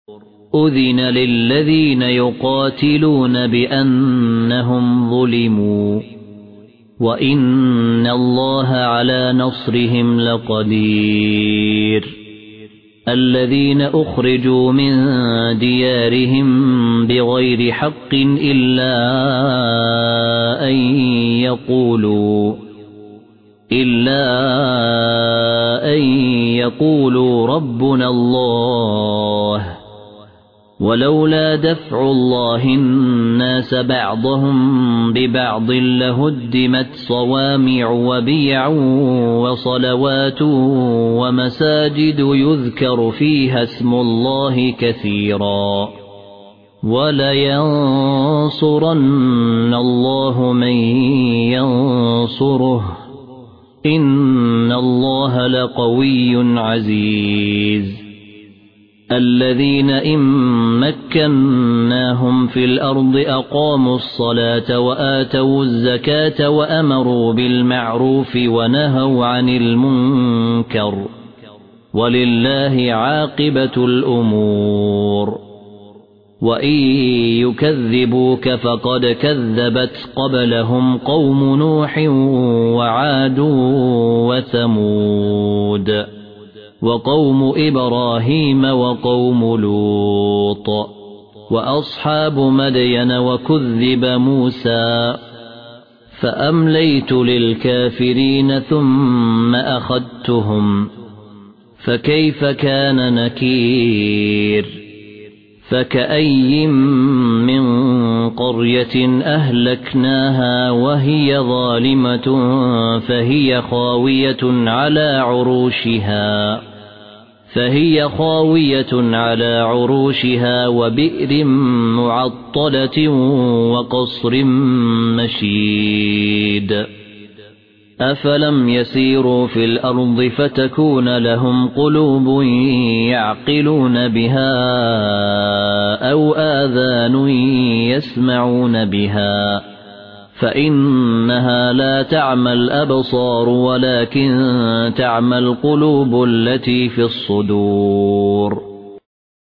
أذن للذين يقاتلون بأنهم ظلموا وإن الله على نصرهم لقدير الذين أخرجوا من ديارهم بغير حق إلا أن يقولوا ربنا الله ولولا دفع الله الناس بعضهم ببعض لهدمت صوامع وبيع وصلوات ومساجد يذكر فيها اسم الله كثيرا ولينصرن الله من ينصره إن الله لقوي عزيز الذين إن مكناهم في الأرض أقاموا الصلاة وآتوا الزكاة وأمروا بالمعروف ونهوا عن المنكر ولله عاقبة الأمور وإن يكذبوك فقد كذبت قبلهم قوم نوح وعاد وثمود وقوم إبراهيم وقوم لوط وأصحاب مدين وكذب موسى فأمليت للكافرين ثم أخذتهم فكيف كان نكير فكأي من قرية أهلكناها وهي ظالمة فهي خاوية على عروشها وبئر معطلة وقصر مشيد أفلم يسيروا في الأرض فتكون لهم قلوب يعقلون بها أو آذان يسمعون بها فإنها لا تعمى الأبصار ولكن تعمى القلوب التي في الصدور